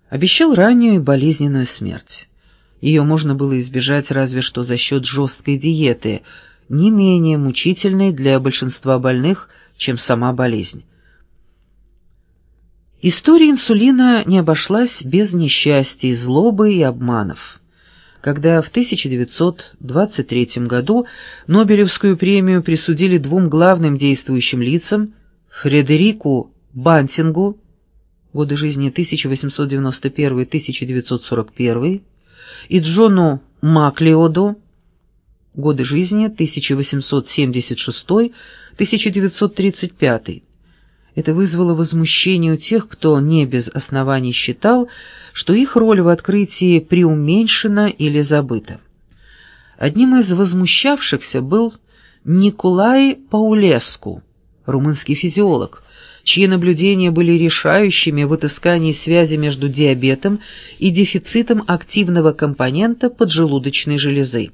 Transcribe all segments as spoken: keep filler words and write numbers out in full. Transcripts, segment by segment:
Обещал раннюю и болезненную смерть. Ее можно было избежать разве что за счет жесткой диеты, не менее мучительной для большинства больных, чем сама болезнь. История инсулина не обошлась без несчастий, злобы и обманов. Когда в тысяча девятьсот двадцать третьем году Нобелевскую премию присудили двум главным действующим лицам, Фредерику Бантингу, годы жизни тысяча восемьсот девяносто первый — тысяча девятьсот сорок первый, и Джону Маклеоду, годы жизни тысяча восемьсот семьдесят шестой — тысяча девятьсот тридцать пятый. Это вызвало возмущение у тех, кто не без оснований считал, что их роль в открытии преуменьшена или забыта. Одним из возмущавшихся был Николай Паулеску, румынский физиолог, чьи наблюдения были решающими в отыскании связи между диабетом и дефицитом активного компонента поджелудочной железы.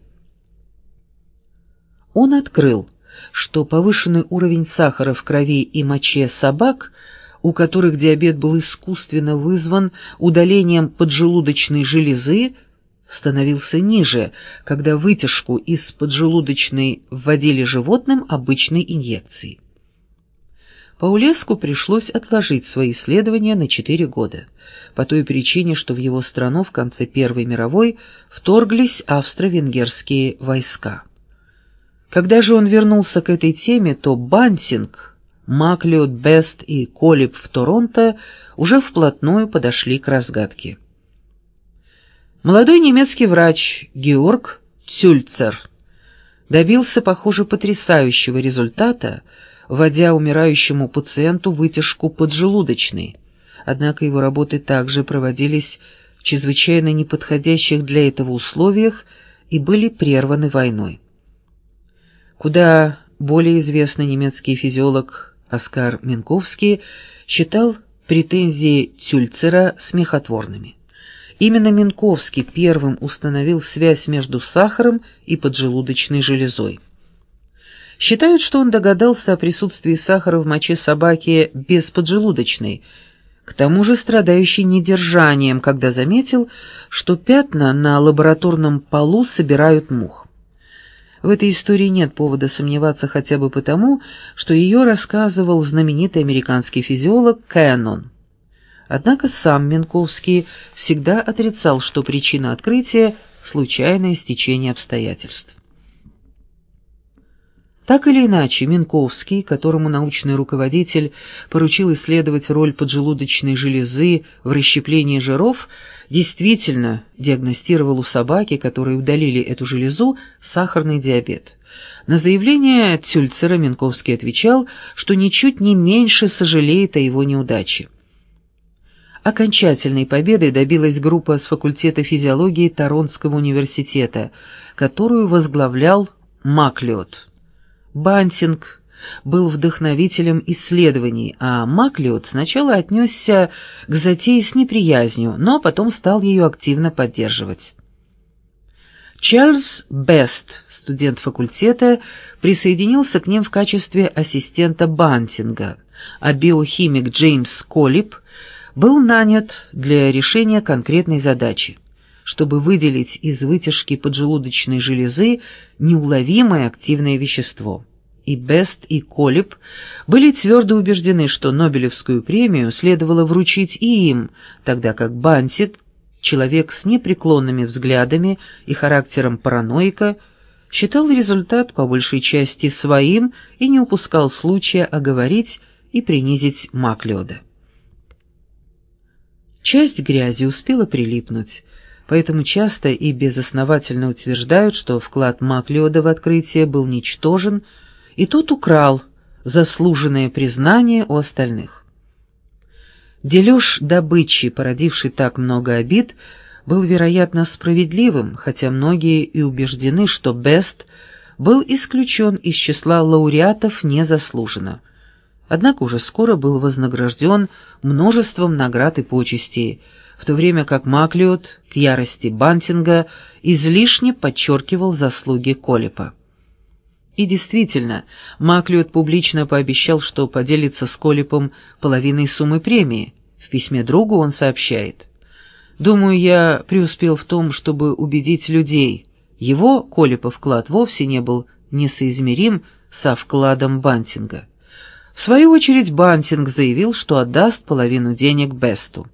Он открыл, что повышенный уровень сахара в крови и моче собак, у которых диабет был искусственно вызван удалением поджелудочной железы, становился ниже, когда вытяжку из поджелудочной вводили животным обычной инъекцией. Паулеску пришлось отложить свои исследования на четыре года, по той причине, что в его страну в конце Первой мировой вторглись австро-венгерские войска. Когда же он вернулся к этой теме, то Бантинг, Маклеод, Бест и Колиб в Торонто уже вплотную подошли к разгадке. Молодой немецкий врач Георг Цюльцер добился, похоже, потрясающего результата, вводя умирающему пациенту вытяжку поджелудочной, однако его работы также проводились в чрезвычайно неподходящих для этого условиях и были прерваны войной. Куда более известный немецкий физиолог Оскар Минковский считал претензии Цюльцера смехотворными. Именно Минковский первым установил связь между сахаром и поджелудочной железой. Считают, что он догадался о присутствии сахара в моче собаки без поджелудочной, к тому же страдающей недержанием, когда заметил, что пятна на лабораторном полу собирают мух. В этой истории нет повода сомневаться хотя бы потому, что ее рассказывал знаменитый американский физиолог Кеннон. Однако сам Минковский всегда отрицал, что причина открытия – случайное стечение обстоятельств. Так или иначе, Минковский, которому научный руководитель поручил исследовать роль поджелудочной железы в расщеплении жиров, действительно диагностировал у собаки, которой удалили эту железу, сахарный диабет. На заявление Цюльцера Минковский отвечал, что ничуть не меньше сожалеет о его неудаче. Окончательной победой добилась группа с факультета физиологии Торонтского университета, которую возглавлял Маклеод. Бантинг был вдохновителем исследований, а Маклеод сначала отнесся к затее с неприязнью, но потом стал ее активно поддерживать. Чарльз Бест, студент факультета, присоединился к ним в качестве ассистента Бантинга, а биохимик Джеймс Колиб был нанят для решения конкретной задачи, чтобы выделить из вытяжки поджелудочной железы неуловимое активное вещество. И Бест, и Колиб были твердо убеждены, что Нобелевскую премию следовало вручить и им, тогда как Бантинг, человек с непреклонными взглядами и характером параноика, считал результат по большей части своим и не упускал случая оговорить и принизить Маклеода. Часть грязи успела прилипнуть, поэтому часто и безосновательно утверждают, что вклад Маклеода в открытие был ничтожен, и тот украл заслуженное признание у остальных. Дележ добычи, породивший так много обид, был, вероятно, справедливым, хотя многие и убеждены, что Бест был исключен из числа лауреатов незаслуженно. Однако уже скоро был вознагражден множеством наград и почестей, в то время как Маклеод, к ярости Бантинга, излишне подчеркивал заслуги Колипа. И действительно, Маклеод публично пообещал, что поделится с Колипом половиной суммы премии. В письме другу он сообщает: Думаю, я преуспел в том, чтобы убедить людей. Его, Колепа, вклад вовсе не был несоизмерим со вкладом Бантинга. В свою очередь Бантинг заявил, что отдаст половину денег Бесту.